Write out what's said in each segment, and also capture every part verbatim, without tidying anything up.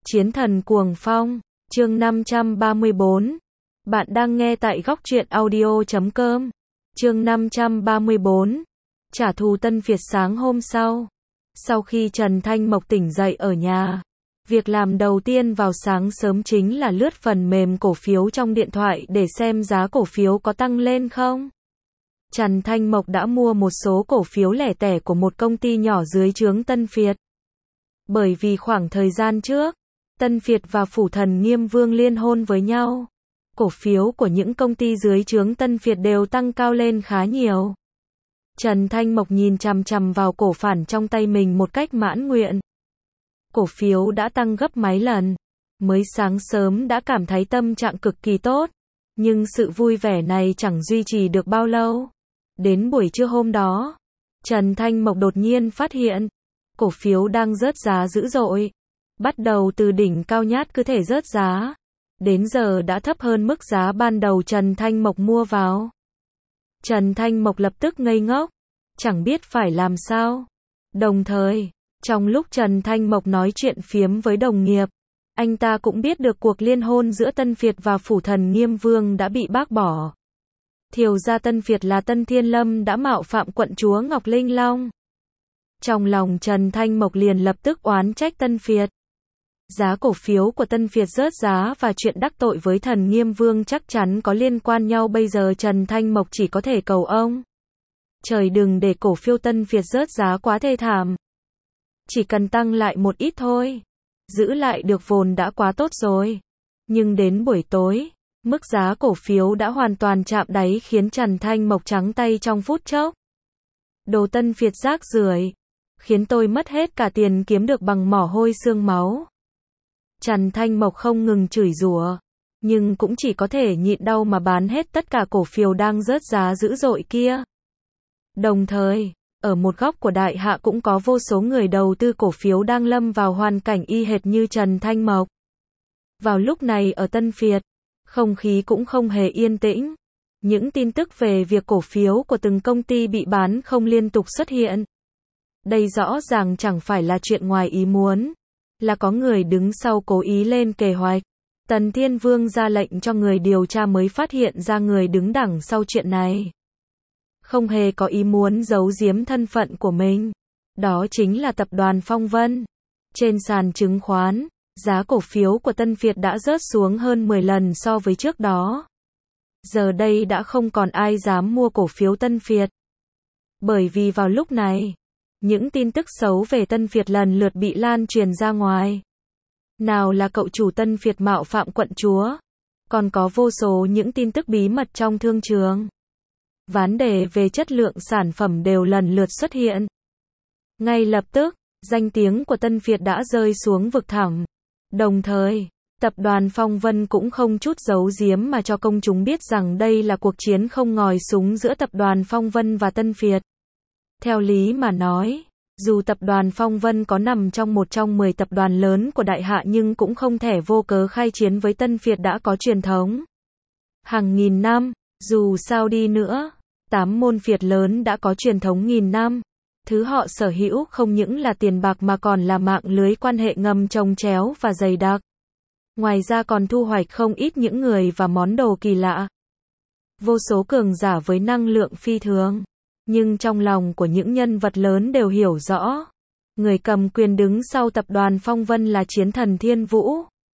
Chiến thần cuồng phong, chương năm trăm ba mươi bốn. Bạn đang nghe tại góc truyện audio chấm com. Chương năm trăm ba mươi bốn. Trả thù Tân Việt. Sáng hôm sau, sau khi Trần Thanh Mộc tỉnh dậy ở nhà, việc làm đầu tiên vào sáng sớm chính là lướt phần mềm cổ phiếu trong điện thoại để xem giá cổ phiếu có tăng lên không. Trần Thanh Mộc đã mua một số cổ phiếu lẻ tẻ của một công ty nhỏ dưới trướng Tân Việt. Bởi vì khoảng thời gian trước, Tân Việt và Phủ Thần Nghiêm Vương liên hôn với nhau, cổ phiếu của những công ty dưới trướng Tân Việt đều tăng cao lên khá nhiều. Trần Thanh Mộc nhìn chằm chằm vào cổ phản trong tay mình một cách mãn nguyện. Cổ phiếu đã tăng gấp mấy lần. Mới sáng sớm đã cảm thấy tâm trạng cực kỳ tốt. Nhưng sự vui vẻ này chẳng duy trì được bao lâu. Đến buổi trưa hôm đó, Trần Thanh Mộc đột nhiên phát hiện, cổ phiếu đang rớt giá dữ dội. Bắt đầu từ đỉnh cao nhát cứ thể rớt giá. Đến giờ đã thấp hơn mức giá ban đầu Trần Thanh Mộc mua vào. Trần Thanh Mộc lập tức ngây ngốc, chẳng biết phải làm sao. Đồng thời, trong lúc Trần Thanh Mộc nói chuyện phiếm với đồng nghiệp, anh ta cũng biết được cuộc liên hôn giữa Tân Việt và Phủ Thần Nghiêm Vương đã bị bác bỏ. Thiều gia Tân Việt là Tân Thiên Lâm đã mạo phạm quận chúa Ngọc Linh Long. Trong lòng Trần Thanh Mộc liền lập tức oán trách Tân Việt. Giá cổ phiếu của Tân Việt rớt giá và chuyện đắc tội với Thần Nghiêm Vương chắc chắn có liên quan nhau. Bây giờ Trần Thanh Mộc chỉ có thể cầu ông trời đừng để cổ phiếu Tân Việt rớt giá quá thê thảm. Chỉ cần tăng lại một ít thôi, giữ lại được vốn đã quá tốt rồi. Nhưng đến buổi tối, mức giá cổ phiếu đã hoàn toàn chạm đáy khiến Trần Thanh Mộc trắng tay trong phút chốc. Đồ Tân Việt rác rưởi, khiến tôi mất hết cả tiền kiếm được bằng mỏ hôi xương máu. Trần Thanh Mộc không ngừng chửi rủa, nhưng cũng chỉ có thể nhịn đau mà bán hết tất cả cổ phiếu đang rớt giá dữ dội kia. Đồng thời, ở một góc của đại hạ cũng có vô số người đầu tư cổ phiếu đang lâm vào hoàn cảnh y hệt như Trần Thanh Mộc. Vào lúc này ở Tân Việt, không khí cũng không hề yên tĩnh. Những tin tức về việc cổ phiếu của từng công ty bị bán không liên tục xuất hiện. Đây rõ ràng chẳng phải là chuyện ngoài ý muốn, là có người đứng sau cố ý lên kế hoạch. Tần Thiên Vương ra lệnh cho người điều tra mới phát hiện ra người đứng đằng sau chuyện này. Không hề có ý muốn giấu giếm thân phận của mình. Đó chính là tập đoàn Phong Vân. Trên sàn chứng khoán, giá cổ phiếu của Tân Việt đã rớt xuống hơn mười lần so với trước đó. Giờ đây đã không còn ai dám mua cổ phiếu Tân Việt. Bởi vì vào lúc này, những tin tức xấu về Tân Việt lần lượt bị lan truyền ra ngoài. Nào là cậu chủ Tân Việt mạo phạm quận chúa, còn có vô số những tin tức bí mật trong thương trường. Vấn đề về chất lượng sản phẩm đều lần lượt xuất hiện. Ngay lập tức, danh tiếng của Tân Việt đã rơi xuống vực thẳm. Đồng thời, tập đoàn Phong Vân cũng không chút giấu giếm mà cho công chúng biết rằng đây là cuộc chiến không ngòi súng giữa tập đoàn Phong Vân và Tân Việt. Theo lý mà nói, dù tập đoàn Phong Vân có nằm trong một trong mười tập đoàn lớn của đại hạ nhưng cũng không thể vô cớ khai chiến với Tân Việt đã có truyền thống hàng nghìn năm. Dù sao đi nữa, tám môn phiệt lớn đã có truyền thống nghìn năm. Thứ họ sở hữu không những là tiền bạc mà còn là mạng lưới quan hệ ngầm chồng chéo và dày đặc. Ngoài ra còn thu hoạch không ít những người và món đồ kỳ lạ. Vô số cường giả với năng lượng phi thường. Nhưng trong lòng của những nhân vật lớn đều hiểu rõ, người cầm quyền đứng sau tập đoàn Phong Vân là chiến thần Thiên Vũ.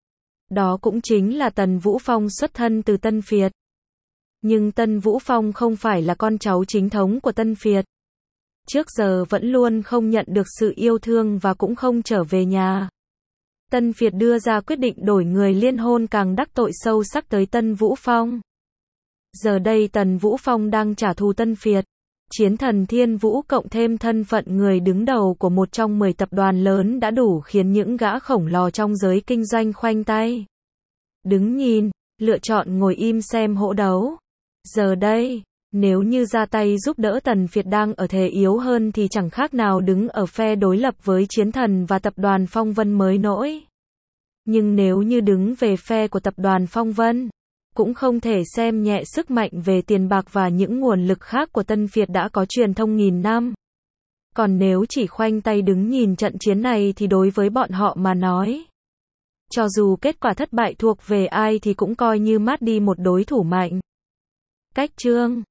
Đó cũng chính là Tần Vũ Phong xuất thân từ Tân Việt. Nhưng Tân Vũ Phong không phải là con cháu chính thống của Tân Việt. Trước giờ vẫn luôn không nhận được sự yêu thương và cũng không trở về nhà. Tân Việt đưa ra quyết định đổi người liên hôn càng đắc tội sâu sắc tới Tân Vũ Phong. Giờ đây Tần Vũ Phong đang trả thù Tân Việt. Chiến thần Thiên Vũ cộng thêm thân phận người đứng đầu của một trong mười tập đoàn lớn đã đủ khiến những gã khổng lồ trong giới kinh doanh khoanh tay đứng nhìn, lựa chọn ngồi im xem hỗn đấu. Giờ đây, nếu như ra tay giúp đỡ Tần Việt đang ở thế yếu hơn thì chẳng khác nào đứng ở phe đối lập với chiến thần và tập đoàn Phong Vân mới nổi. Nhưng nếu như đứng về phe của tập đoàn Phong Vân, cũng không thể xem nhẹ sức mạnh về tiền bạc và những nguồn lực khác của Tân Việt đã có truyền thông nghìn năm. Còn nếu chỉ khoanh tay đứng nhìn trận chiến này thì đối với bọn họ mà nói, Cho dù kết quả thất bại thuộc về ai thì cũng coi như mát đi một đối thủ mạnh. Cách chương